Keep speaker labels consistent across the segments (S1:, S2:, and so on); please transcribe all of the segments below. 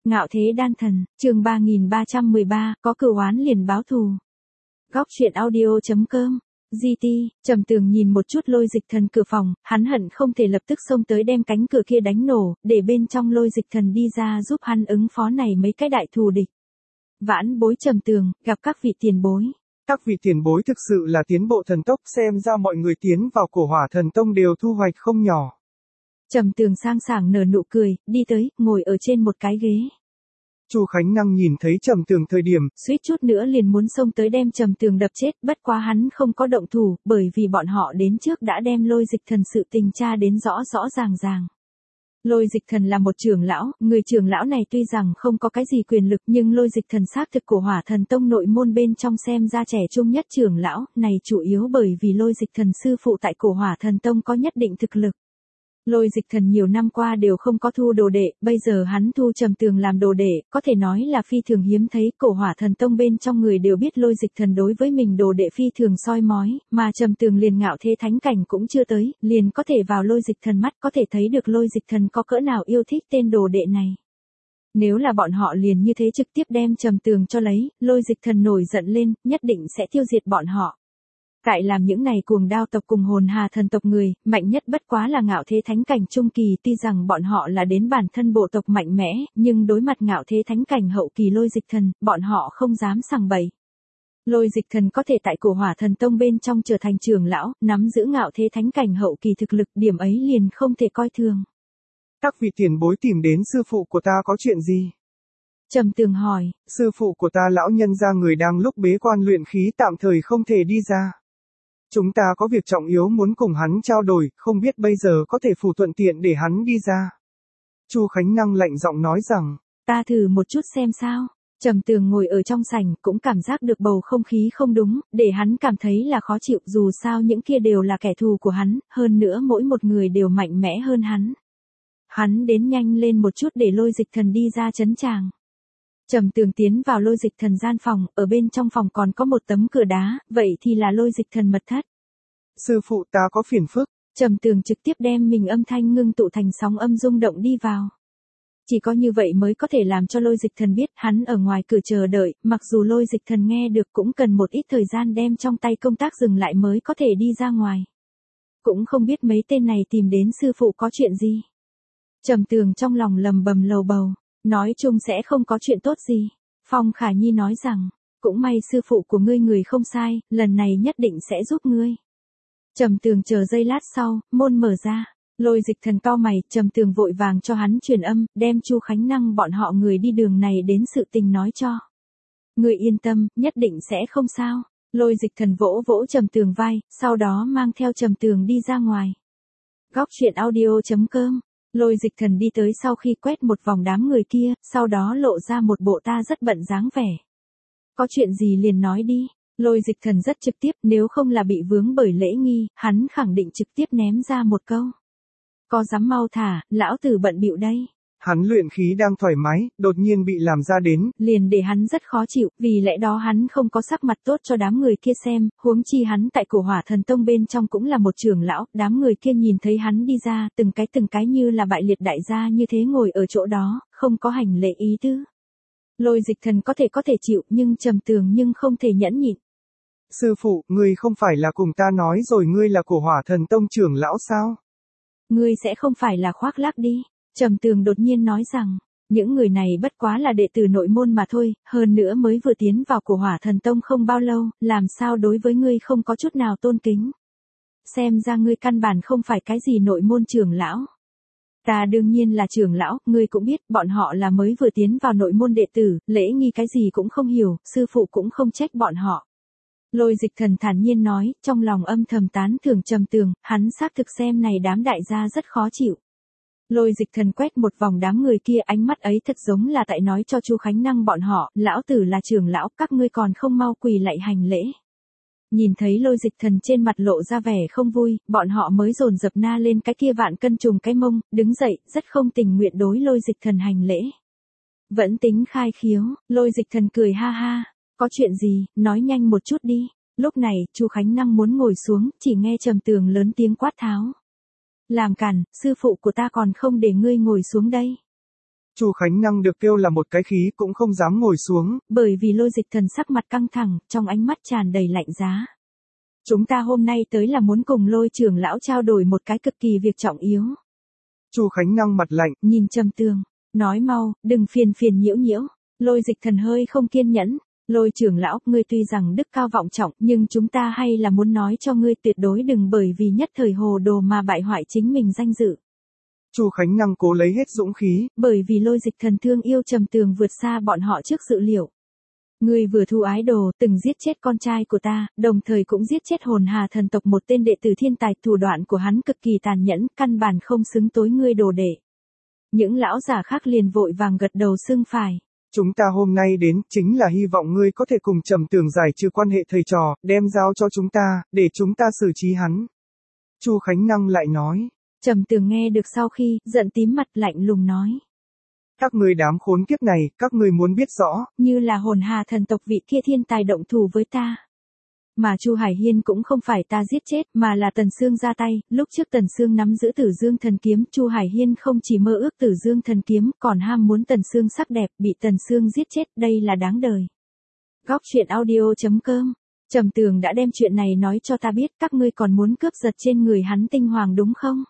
S1: Ngạo thế đan thần, chương 3313, có cửu oán liền báo thù. Góc truyện audio.com. GT, Trầm Tường nhìn một chút Lôi Dịch Thần cửa phòng, hắn hận không thể lập tức xông tới đem cánh cửa kia đánh nổ, để bên trong Lôi Dịch Thần đi ra giúp hắn ứng phó này mấy cái đại thù địch. Vãn bối Trầm Tường, gặp các vị tiền bối.
S2: Các vị tiền bối thực sự là tiến bộ thần tốc, xem ra mọi người tiến vào Cổ Hỏa Thần Tông đều thu hoạch không nhỏ.
S1: Trầm Tường sang sảng nở nụ cười, đi tới, ngồi ở trên một cái ghế.
S2: Chu Khánh Năng nhìn thấy Trầm Tường thời điểm,
S1: suýt chút nữa liền muốn xông tới đem Trầm Tường đập chết, bất quá hắn không có động thủ, bởi vì bọn họ đến trước đã đem Lôi Dịch Thần sự tình tra đến rõ rõ ràng ràng. Lôi Dịch Thần là một trưởng lão, người trưởng lão này tuy rằng không có cái gì quyền lực nhưng Lôi Dịch Thần xác thực Cổ Hỏa Thần Tông nội môn bên trong xem ra trẻ trung nhất trưởng lão, này chủ yếu bởi vì Lôi Dịch Thần sư phụ tại Cổ Hỏa Thần Tông có nhất định thực lực. Lôi Dịch Thần nhiều năm qua đều không có thu đồ đệ, bây giờ hắn thu Trầm Tường làm đồ đệ, có thể nói là phi thường hiếm thấy, Cổ Hỏa Thần Tông bên trong người đều biết Lôi Dịch Thần đối với mình đồ đệ phi thường soi mói, mà Trầm Tường liền ngạo thế thánh cảnh cũng chưa tới, liền có thể vào Lôi Dịch Thần mắt, có thể thấy được Lôi Dịch Thần có cỡ nào yêu thích tên đồ đệ này. Nếu là bọn họ liền như thế trực tiếp đem Trầm Tường cho lấy, Lôi Dịch Thần nổi giận lên, nhất định sẽ tiêu diệt bọn họ. Tại làm những này cuồng đao tộc cùng hồn hà thần tộc người, mạnh nhất bất quá là ngạo thế thánh cảnh trung kỳ, tuy rằng bọn họ là đến bản thân bộ tộc mạnh mẽ, nhưng đối mặt ngạo thế thánh cảnh hậu kỳ Lôi Dịch Thần, bọn họ không dám sằng bậy. Lôi Dịch Thần có thể tại Cổ Hỏa Thần Tông bên trong trở thành trưởng lão, nắm giữ ngạo thế thánh cảnh hậu kỳ thực lực, điểm ấy liền không thể coi thường.
S2: Các vị tiền bối tìm đến sư phụ của ta có chuyện gì?
S1: Trầm Tường hỏi.
S2: Sư phụ của ta lão nhân gia người đang lúc bế quan luyện khí tạm thời không thể đi ra. Chúng ta có việc trọng yếu muốn cùng hắn trao đổi, không biết bây giờ có thể phù thuận tiện để hắn đi ra. Chu Khánh Năng lạnh giọng nói rằng,
S1: ta thử một chút xem sao. Trầm Tường ngồi ở trong sảnh, cũng cảm giác được bầu không khí không đúng, để hắn cảm thấy là khó chịu, dù sao những kia đều là kẻ thù của hắn, hơn nữa mỗi một người đều mạnh mẽ hơn hắn. Hắn đến nhanh lên một chút để Lôi Dịch Thần đi ra trấn tràng. Trầm Tường tiến vào Lôi Dịch Thần gian phòng, ở bên trong phòng còn có một tấm cửa đá, vậy thì là Lôi Dịch Thần mật thất.
S2: Sư phụ ta có phiền phức.
S1: Trầm Tường trực tiếp đem mình âm thanh ngưng tụ thành sóng âm rung động đi vào. Chỉ có như vậy mới có thể làm cho Lôi Dịch Thần biết hắn ở ngoài cửa chờ đợi, mặc dù Lôi Dịch Thần nghe được cũng cần một ít thời gian đem trong tay công tác dừng lại mới có thể đi ra ngoài. Cũng không biết mấy tên này tìm đến sư phụ có chuyện gì. Trầm Tường trong lòng lầm bầm lầu bầu. Nói chung sẽ không có chuyện tốt gì. Phong Khả Nhi nói rằng, cũng may sư phụ của ngươi người không sai, lần này nhất định sẽ giúp ngươi. Trầm Tường chờ giây lát sau, môn mở ra. Lôi Dịch Thần cau mày, Trầm Tường vội vàng cho hắn truyền âm, đem Chu Khánh Năng bọn họ người đi đường này đến sự tình nói cho. Ngươi yên tâm, nhất định sẽ không sao. Lôi Dịch Thần vỗ vỗ Trầm Tường vai, sau đó mang theo Trầm Tường đi ra ngoài. Góc truyện audio.com. Lôi Dịch Thần đi tới sau khi quét một vòng đám người kia, sau đó lộ ra một bộ ta rất bận dáng vẻ. Có chuyện gì liền nói đi. Lôi Dịch Thần rất trực tiếp, nếu không là bị vướng bởi lễ nghi, hắn khẳng định trực tiếp ném ra một câu. Có dám mau thả, lão tử bận bịu đây.
S2: Hắn luyện khí đang thoải mái, đột nhiên bị làm ra đến.
S1: Liền để hắn rất khó chịu, vì lẽ đó hắn không có sắc mặt tốt cho đám người kia xem, huống chi hắn tại Cổ Hỏa Thần Tông bên trong cũng là một trưởng lão, đám người kia nhìn thấy hắn đi ra, từng cái như là bại liệt đại gia như thế ngồi ở chỗ đó, không có hành lễ ý tứ. Lôi Dịch Thần có thể chịu, nhưng Trầm Tường nhưng không thể nhẫn nhịn.
S2: Sư phụ, ngươi không phải là cùng ta nói rồi ngươi là Cổ Hỏa Thần Tông trưởng lão sao?
S1: Ngươi sẽ không phải là khoác lác đi. Trầm Tường đột nhiên nói rằng, những người này bất quá là đệ tử nội môn mà thôi, hơn nữa mới vừa tiến vào Cổ Hỏa Thần Tông không bao lâu, làm sao đối với ngươi không có chút nào tôn kính. Xem ra ngươi căn bản không phải cái gì nội môn trưởng lão. Ta đương nhiên là trưởng lão, ngươi cũng biết, bọn họ là mới vừa tiến vào nội môn đệ tử, lễ nghi cái gì cũng không hiểu, sư phụ cũng không trách bọn họ. Lôi Dịch Thần thản nhiên nói, trong lòng âm thầm tán thưởng Trầm Tường, hắn xác thực xem này đám đại gia rất khó chịu. Lôi Dịch Thần quét một vòng đám người kia, ánh mắt ấy thật giống là tại nói cho Chu Khánh Năng bọn họ, lão tử là trưởng lão, các ngươi còn không mau quỳ lạy hành lễ. Nhìn thấy Lôi Dịch Thần trên mặt lộ ra vẻ không vui, bọn họ mới dồn dập na lên cái kia vạn cân trùng cái mông, đứng dậy, rất không tình nguyện đối Lôi Dịch Thần hành lễ. Vẫn tính khai khiếu, Lôi Dịch Thần cười ha ha, có chuyện gì, nói nhanh một chút đi. Lúc này, Chu Khánh Năng muốn ngồi xuống, chỉ nghe Trầm Tường lớn tiếng quát tháo. Làm cản, sư phụ của ta còn không để ngươi ngồi xuống đây.
S2: Chu Khánh Năng được kêu là một cái khí cũng không dám ngồi xuống.
S1: Bởi vì Lôi Dịch Thần sắc mặt căng thẳng, trong ánh mắt tràn đầy lạnh giá. Chúng ta hôm nay tới là muốn cùng Lôi trưởng lão trao đổi một cái cực kỳ việc trọng yếu.
S2: Chu Khánh Năng mặt lạnh,
S1: nhìn Trầm Tường, nói mau, đừng phiền nhiễu nhiễu. Lôi Dịch Thần hơi không kiên nhẫn. Lôi trưởng lão, ngươi tuy rằng đức cao vọng trọng, nhưng chúng ta hay là muốn nói cho ngươi tuyệt đối đừng bởi vì nhất thời hồ đồ mà bại hoại chính mình danh dự.
S2: Chu Khánh Năng cố lấy hết dũng khí.
S1: Bởi vì Lôi Dịch Thần thương yêu Trầm Tường vượt xa bọn họ trước dự liệu. Ngươi vừa thu ái đồ, từng giết chết con trai của ta, đồng thời cũng giết chết hồn hà thần tộc một tên đệ tử thiên tài, thủ đoạn của hắn cực kỳ tàn nhẫn, căn bản không xứng tối ngươi đồ đệ. Những lão giả khác liền vội vàng gật đầu xưng phải.
S2: Chúng ta hôm nay đến, chính là hy vọng ngươi có thể cùng Trầm Tường giải trừ quan hệ thầy trò, đem giao cho chúng ta, để chúng ta xử trí hắn. Chu Khánh Năng lại nói.
S1: Trầm Tường nghe được sau khi, giận tím mặt lạnh lùng nói.
S2: Các ngươi đám khốn kiếp này, các ngươi muốn biết rõ.
S1: Như là hồn hà thần tộc vị kia thiên tài động thủ với ta. Mà Chu Hải Hiên cũng không phải ta giết chết, mà là Tần Sương ra tay, lúc trước Tần Sương nắm giữ Tử Dương thần kiếm, Chu Hải Hiên không chỉ mơ ước Tử Dương thần kiếm, còn ham muốn Tần Sương sắc đẹp, bị Tần Sương giết chết, đây là đáng đời. Góc truyện audio.com. Trầm Tường đã đem chuyện này nói cho ta biết, các ngươi còn muốn cướp giật trên người hắn tinh hoàng đúng không?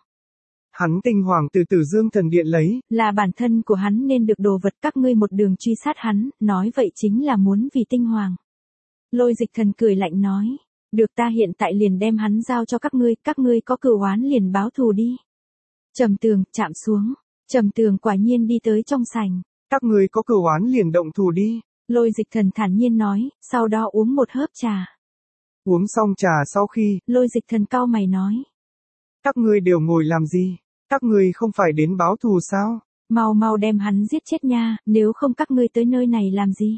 S2: Hắn tinh hoàng từ Tử Dương thần điện lấy,
S1: là bản thân của hắn nên được đồ vật, các ngươi một đường truy sát hắn, nói vậy chính là muốn vì tinh hoàng. Lôi Dịch Thần cười lạnh nói, được, ta hiện tại liền đem hắn giao cho các ngươi có cừu oán liền báo thù đi. Trầm Tường chạm xuống, Trầm Tường quả nhiên đi tới trong sảnh.
S2: Các ngươi có cừu oán liền động thủ đi.
S1: Lôi Dịch Thần thản nhiên nói, sau đó uống một hớp trà.
S2: Uống xong trà sau khi,
S1: Lôi Dịch Thần cau mày nói,
S2: các ngươi đều ngồi làm gì? Các ngươi không phải đến báo thù sao?
S1: Mau đem hắn giết chết nha, nếu không các ngươi tới nơi này làm gì?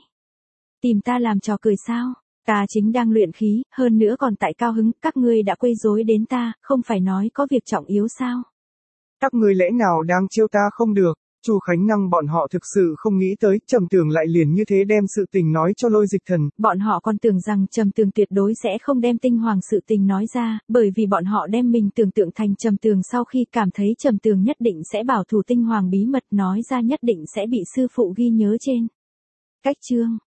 S1: Tìm ta làm trò cười sao? Ta chính đang luyện khí, hơn nữa còn tại cao hứng, các ngươi đã quấy rối đến ta, không phải nói có việc trọng yếu sao?
S2: Các ngươi lẽ nào đang trêu ta không được? Chu Khánh Năng bọn họ thực sự không nghĩ tới, Trầm Tường lại liền như thế đem sự tình nói cho Lôi Dịch Thần.
S1: Bọn họ còn tưởng rằng Trầm Tường tuyệt đối sẽ không đem tinh hoàng sự tình nói ra, bởi vì bọn họ đem mình tưởng tượng thành Trầm Tường sau khi cảm thấy Trầm Tường nhất định sẽ bảo thủ tinh hoàng bí mật, nói ra nhất định sẽ bị sư phụ ghi nhớ trên. Cách chương